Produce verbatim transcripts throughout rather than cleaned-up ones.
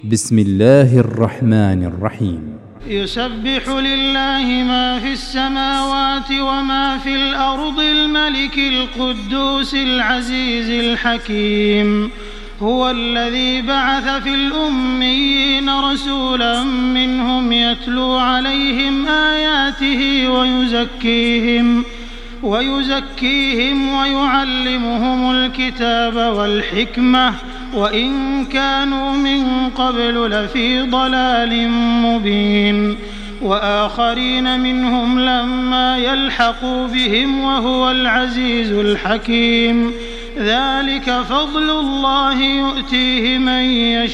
بسم الله الرحمن الرحيم. يسبح لله ما في السماوات وما في الأرض الملك القدوس العزيز الحكيم. هو الذي بعث في الأميين رسولا منهم يتلو عليهم آياته ويزكيهم ويزكيهم ويعلمهم الكتاب والحكمة وإن كانوا من قبل لفي ضلال مبين. وآخرين منهم لما يلحقوا بهم وهو العزيز الحكيم. ذلك فضل الله يؤتيه من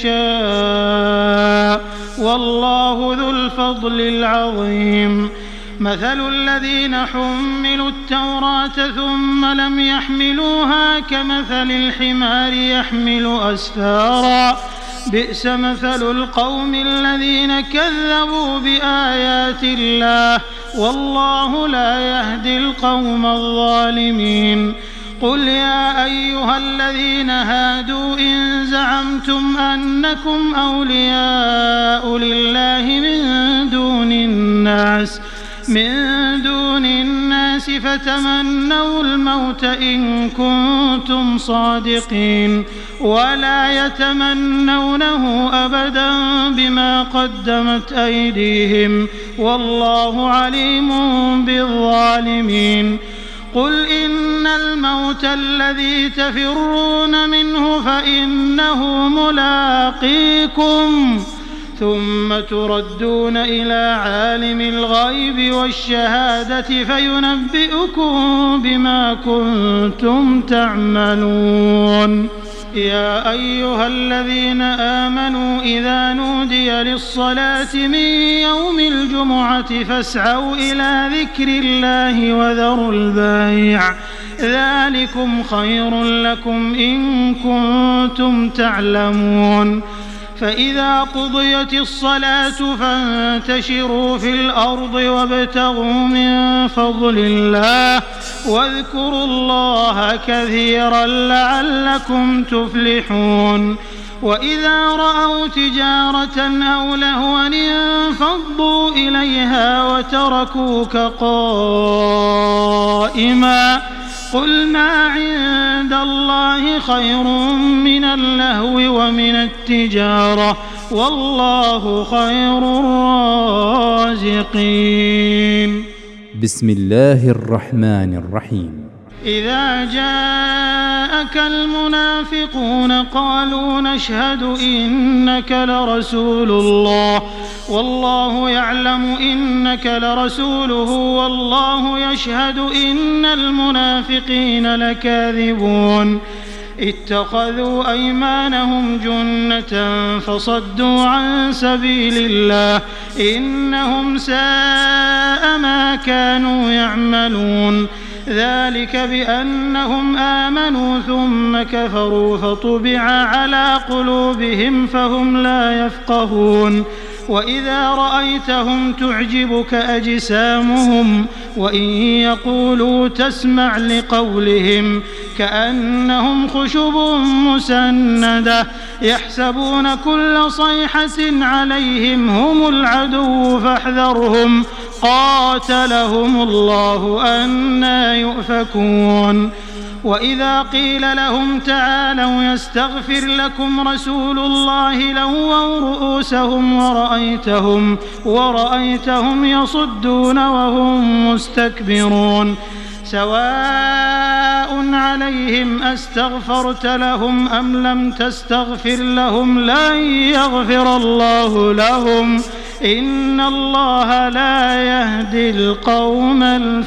يشاء والله ذو الفضل العظيم. مثل الذين حملوا التوراة ثم لم يحملوها كمثل الحمار يحمل أسفارا بئس مثل القوم الذين كذبوا بآيات الله والله لا يهدي القوم الظالمين. قل يا أيها الذين هادوا إن زعمتم أنكم أولياء لله من دون الناس من دون الناس فتمنوا الموت إن كنتم صادقين ولا يتمنونه أبدا بما قدمت أيديهم والله عليم بالظالمين. قل إن الموت الذي تفرون منه فإنه ملاقيكم ثم تردون إلى عالم الغيب والشهادة فينبئكم بما كنتم تعملون. يا أيها الذين آمنوا إذا نودي للصلاة من يوم الجمعة فاسعوا إلى ذكر الله وذروا البيع ذلكم خير لكم إن كنتم تعلمون. فإذا قضيت الصلاة فانتشروا في الأرض وابتغوا من فضل الله واذكروا الله كثيرا لعلكم تفلحون. وإذا رأوا تجارة أو لهوا انفضوا إليها وتركوك قائما قل ما عند الله خير من اللهو ومن التجارة والله خير الرازقين. بسم الله الرحمن الرحيم. إذا جاءك المنافقون قالوا نشهد إنك لرسول الله والله يعلم إنك لرسوله والله يشهد إن المنافقين لكاذبون. اتخذوا أيمانهم جنة فصدوا عن سبيل الله إنهم ساء ما كانوا يعملون. ذلك بأنهم آمنوا ثم كفروا فطبع على قلوبهم فهم لا يفقهون. وإذا رأيتهم تعجبك أجسامهم وإن يقولوا تسمع لقولهم كأنهم خشب مسندة يحسبون كل صيحة عليهم هم العدو فاحذرهم قاتلهم الله أنى يؤفكون. وإذا قيل لهم تعالوا يستغفر لكم رسول الله لووا رؤوسهم ورأيتهم, ورأيتهم يصدون وهم مستكبرون. سواء عليهم أستغفرت لهم أم لم تستغفر لهم لن يغفر الله لهم إن الله لا يهدي القوم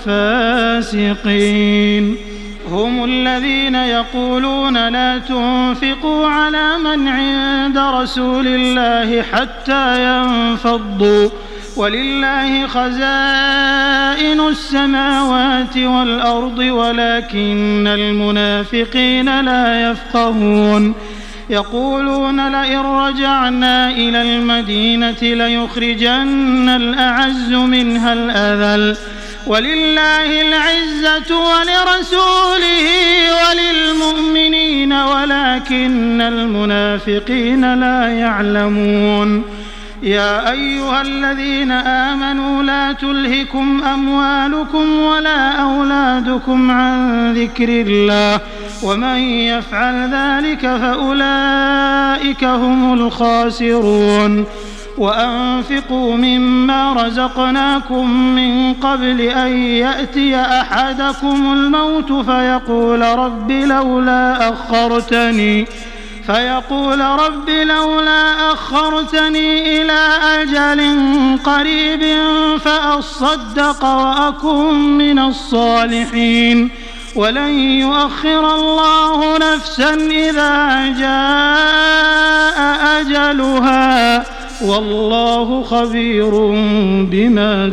الفاسقين. هم الذين يقولون لا تنفقوا على من عند رسول الله حتى ينفضوا ولله خزائن السماوات والأرض ولكن المنافقين لا يفقهون. يقولون لئن رجعنا إلى المدينة ليخرجن الأعز منها الأذل ولله العزة ولرسوله وللمؤمنين ولكن المنافقين لا يعلمون. يا أيها الذين آمنوا لا تلهكم أموالكم ولا أولادكم عن ذكر الله ومن يفعل ذلك فأولئك هم الخاسرون. وأنفقوا مما رزقناكم من قبل أن يأتي أحدكم الموت فيقول رب لولا أخرتني فيقول رب لولا أخرتني إلى أجل قريب فأصدق وأكن من الصالحين ولن يؤخر الله نفسا إذا جاء أجلها والله خبير بما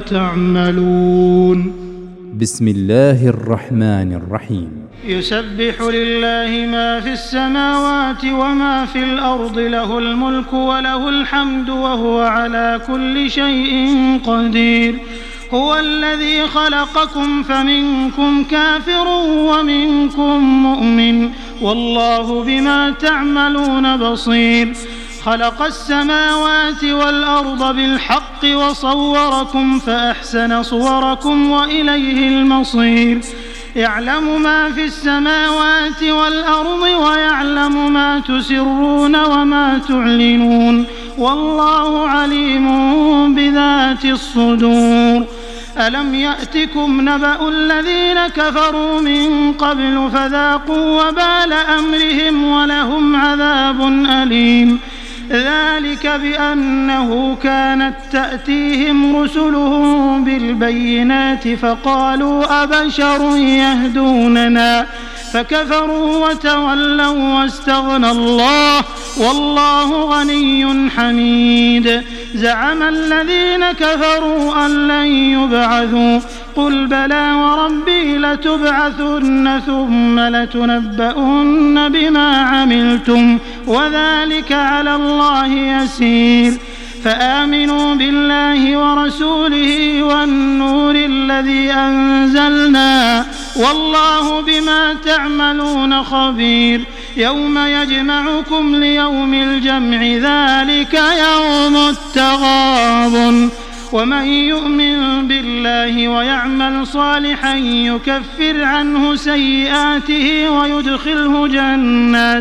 تعملون. بسم الله الرحمن الرحيم. يسبح لله ما في السماوات وما في الأرض له الملك وله الحمد وهو على كل شيء قدير. هو الذي خلقكم فمنكم كافر ومنكم مؤمن والله بما تعملون بصير. خلق السماوات والأرض بالحق وصوركم فأحسن صوركم وإليه المصير. يعلم ما في السماوات والأرض ويعلم ما تسرون وما تعلنون والله عليم بذات الصدور. ألم يأتكم نبأ الذين كفروا من قبل فذاقوا وبال أمرهم ولهم عذاب أليم. ذلك بأنه كانت تأتيهم رسلهم بالبينات فقالوا أبشر يهدوننا فكفروا وتولوا واستغنى الله والله غني حميد. زعم الذين كفروا أن لن يبعثوا قل بلى وربي لتبعثن ثم لتنبؤن بما عملتم وذلك على الله يسير. فآمنوا بالله ورسوله والنور الذي أنزلنا والله بما تعملون خبير. يوم يجمعكم ليوم الجمع ذلك يوم التغابن. ومن يؤمن بالله ويعمل صالحا يكفر عنه سيئاته ويدخله جنات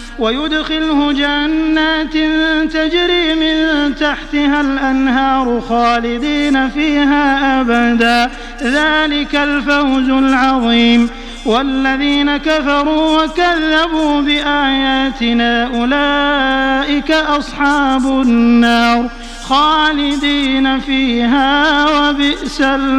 ويدخله جنات تجري من تحتها الأنهار خالدين فيها أبدا ذلك الفوز العظيم. والذين كفروا وكذبوا بآياتنا أولئك أصحاب النار خالدين فيها وبئس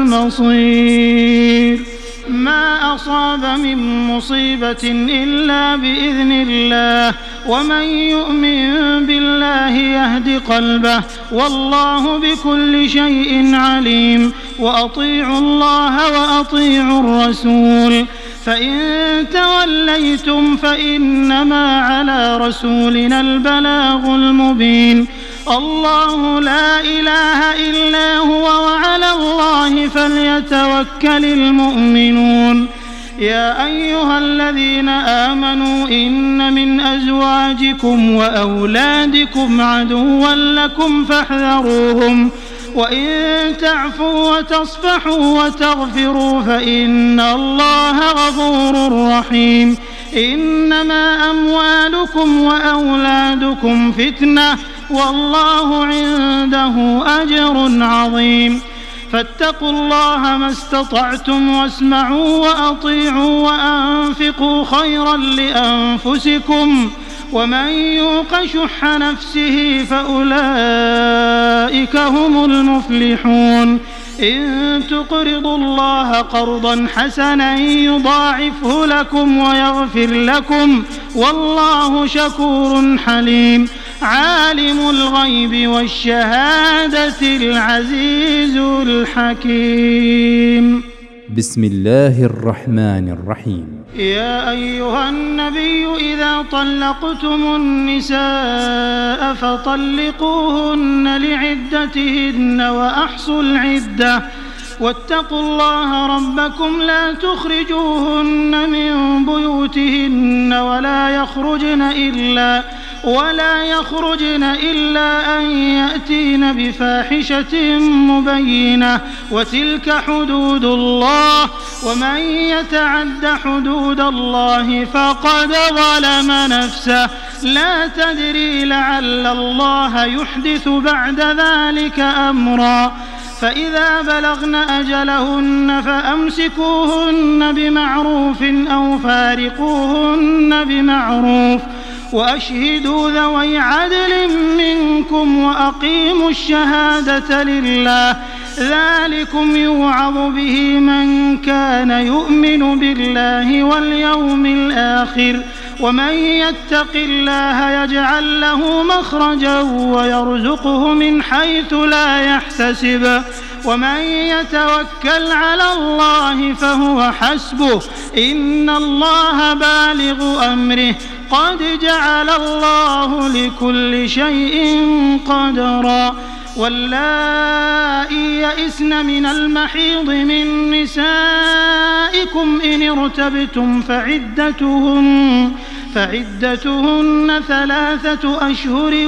المصير. ما أصاب من مصيبة إلا بإذن الله ومن يؤمن بالله يهد قلبه والله بكل شيء عليم. وأطيعوا الله وأطيعوا الرسول فإن توليتم فإنما على رسولنا البلاغ المبين. الله لا إله إلا هو وعلى الله فليتوكل المؤمنون. يا أيها الذين آمنوا إن من أزواجكم وأولادكم عدوا لكم فاحذروهم وإن تعفوا وتصفحوا وتغفروا فإن الله غفور رحيم. إنما أموالكم وأولادكم فتنة والله عنده أجر عظيم. فاتقوا الله ما استطعتم واسمعوا وأطيعوا وأنفقوا خيرا لأنفسكم ومن يوق شح نفسه فأولئك هم المفلحون. إن تقرضوا الله قرضا حسنا يضاعفه لكم ويغفر لكم والله شكور حليم. عالم الغيب والشهادة العزيز الحكيم. بسم الله الرحمن الرحيم. يا أيها النبي إذا طلقتم النساء فطلقوهن لعدتهن وأحصوا العدة واتقوا الله ربكم لا تخرجوهن من بيوتهن ولا يخرجن إلا ولا يخرجن إلا أن يأتين بفاحشة مبينة وتلك حدود الله ومن يتعد حدود الله فقد ظلم نفسه لا تدري لعل الله يحدث بعد ذلك أمرا فإذا بلغن أجلهن فأمسكوهن بمعروف أو فارقوهن بمعروف وأشهدوا ذوي عدل منكم وأقيموا الشهادة لله ذلكم يوعظ به من كان يؤمن بالله واليوم الآخر ومن يتق الله يجعل له مخرجا ويرزقه من حيث لا يحتسب ومن يتوكل على الله فهو حسبه إن الله بالغ أمره قد جعل الله لكل شيء قدرا واللائي يئسن من المحيض من نسائكم إن ارتبتم فعدتهن فعدتهن ثلاثة أشهر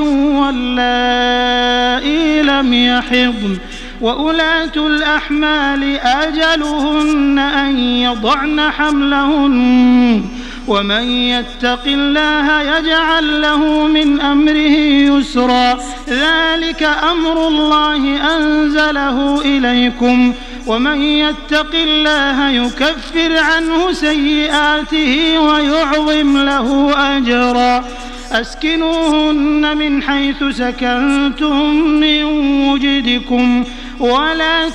واللائي لم يحضن وأولاة الأحمال أجلهن أن يضعن حملهن ومن يتق الله يجعل له من أمره يسرا ذلك أمر الله أنزله إليكم ومن يتق الله يكفر عنه سيئاته ويعظم له أجرا أسكنوهن من حيث سكنتم من وجدكم ولا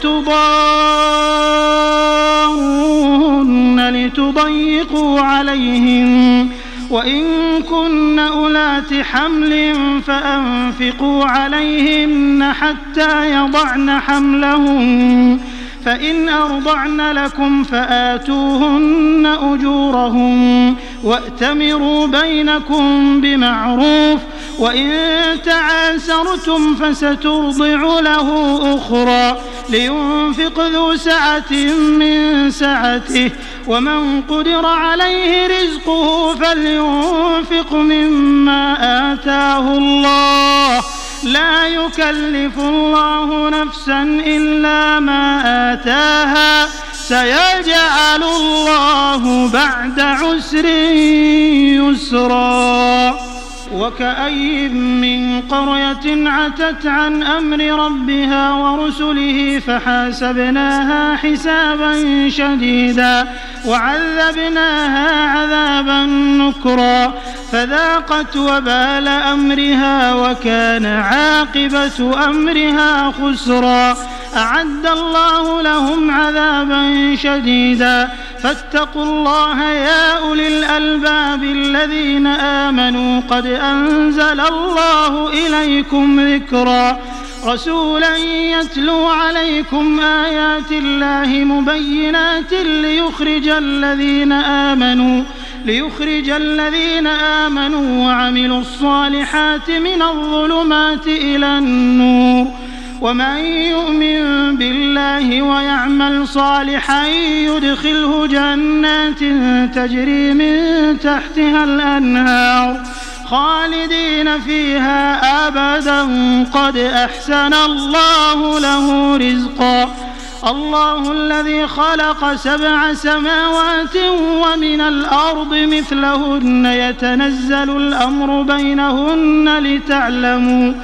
تضاروهن لتضيقوا عليهن وإن كن أولات حمل فأنفقوا عليهن حتى يضعن حملهن فإن أرضعن لكم فآتوهن أجورهن وأتمروا بينكم بمعروف وإن تعاسرتم فسترضع له أخرى لينفق ذو سعة من سعته ومن قدر عليه رزقه فلينفق مما آتاه الله لا يكلف الله نفسا إلا ما آتاها سيجعل الله بعد عسر يسرا وكأي من قرية عتت عن أمر ربها ورسله فحاسبناها حسابا شديدا وعذبناها عذابا نكرا فذاقت وبال أمرها وكان عاقبة أمرها خسرا أعد الله لهم عذابا شديدا فاتقوا الله يا أولي الألباب الذين آمنوا قد أنزل الله إليكم ذكرا رسولا يتلو عليكم آيات الله مبينات ليخرج الذين آمنوا ليخرج الذين آمنوا وعملوا الصالحات من الظلمات إلى النور ومن يؤمن بالله ويعمل صالحا يدخله جنات تجري من تحتها الأنهار خالدين فيها أبدا قد أحسن الله له رزقا الله الذي خلق سبع سماوات ومن الأرض مثلهن يتنزل الأمر بينهن لتعلموا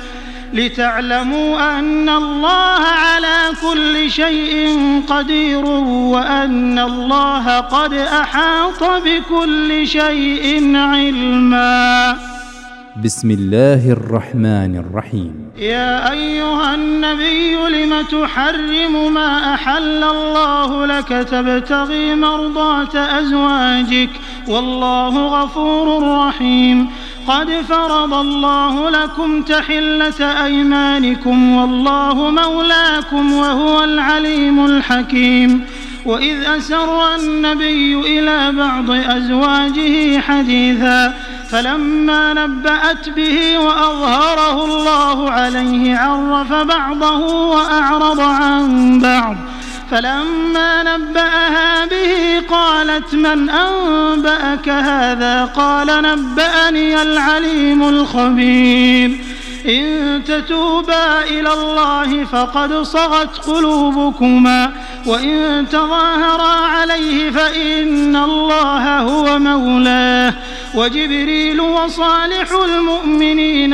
لتعلموا أن الله على كل شيء قدير وأن الله قد أحاط بكل شيء علما. بسم الله الرحمن الرحيم. يا أيها النبي لم تحرم ما أحل الله لك تبتغي مرضات أزواجك والله غفور رحيم. قد فرض الله لكم تحلة أيمانكم والله مولاكم وهو العليم الحكيم. وإذ أسر النبي إلى بعض أزواجه حديثا فلما نبأت به وأظهره الله عليه عرف بعضه وأعرض عن بعض فلما نبأها به قالت من أنبأك هذا؟ قال نبأني العليم الخبير إن تتوبا إلى الله فقد صغت قلوبكما وإن تظاهرا عليه فإن الله هو مولاه وجبريل وصالح المؤمنين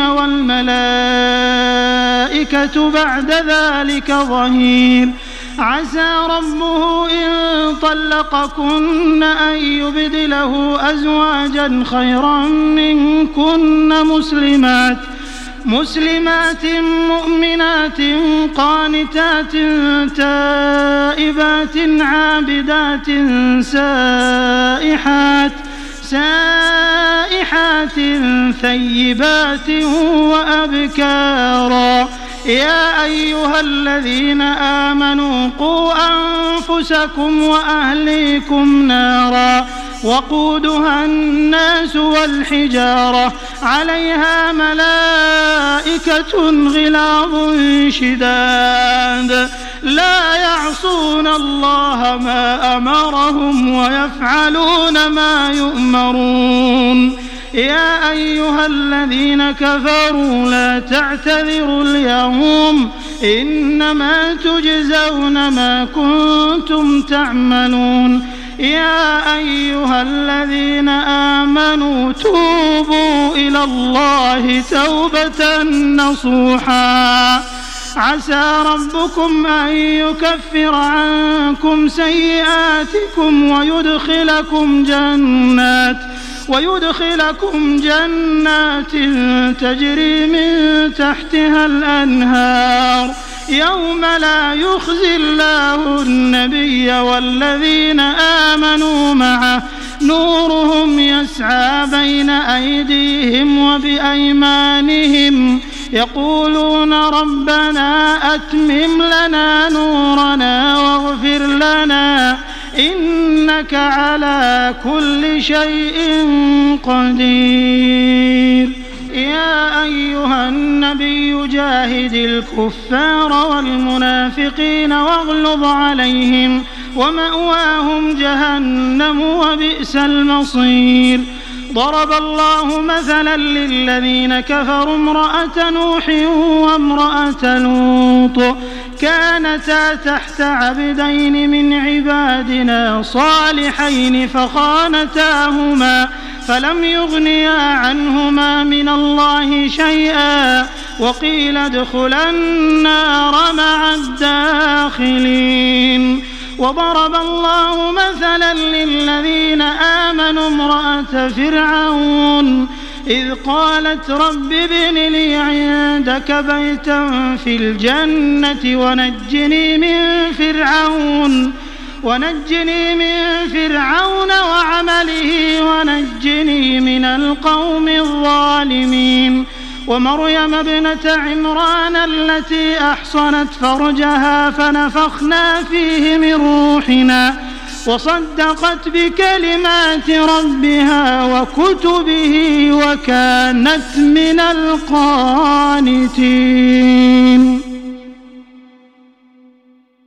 والملائكة بعد ذلك ظهير عسى ربه إن طلقكن أن يبدله أزواجا خيرا منكن مسلمات مسلمات مؤمنات قانتات تائبات عابدات سائحات سائحات ثيبات وأبكارا يا أيها الذين آمنوا قوا أنفسكم وأهليكم نارا وقودها الناس والحجارة عليها ملائكة غلاظ شداد لا يعصون الله ما أمرهم ويفعلون ما يؤمرون يا أيها الذين كفروا لا تعتذروا اليوم إنما تجزون ما كنتم تعملون يا أيها الذين آمنوا توبوا إلى الله توبة نصوحا عسى ربكم أن يكفر عنكم سيئاتكم ويدخلكم جنات ويدخلكم جنات تجري من تحتها الأنهار يوم لا يخزي الله النبي والذين آمنوا معه نورهم يسعى بين أيديهم وبأيمانهم يقولون ربنا أتمم لنا نورنا واغفر لنا إنك على كل شيء قدير يا أيها النبي جاهد الكفار والمنافقين واغلظ عليهم ومأواهم جهنم وبئس المصير ضرب الله مثلا للذين كفروا امرأة نوح وامرأة لوط كانتا تحت عبدين من عبادنا صالحين فخانتاهما فلم يغنيا عنهما من الله شيئا وقيل ادخلا النار مع الداخلين وضرب الله مثلا للذين آمنوا امرأة فرعون إذ قالت رب ابن لي عندك بيتا في الجنة ونجني من فرعون ونجني من فرعون وعمله ونجني من القوم الظالمين ومريم ابنة عمران التي أحصنت فرجها فنفخنا فيه من روحنا وصدقت بكلمات ربها وكتبه وكانت من القانتين.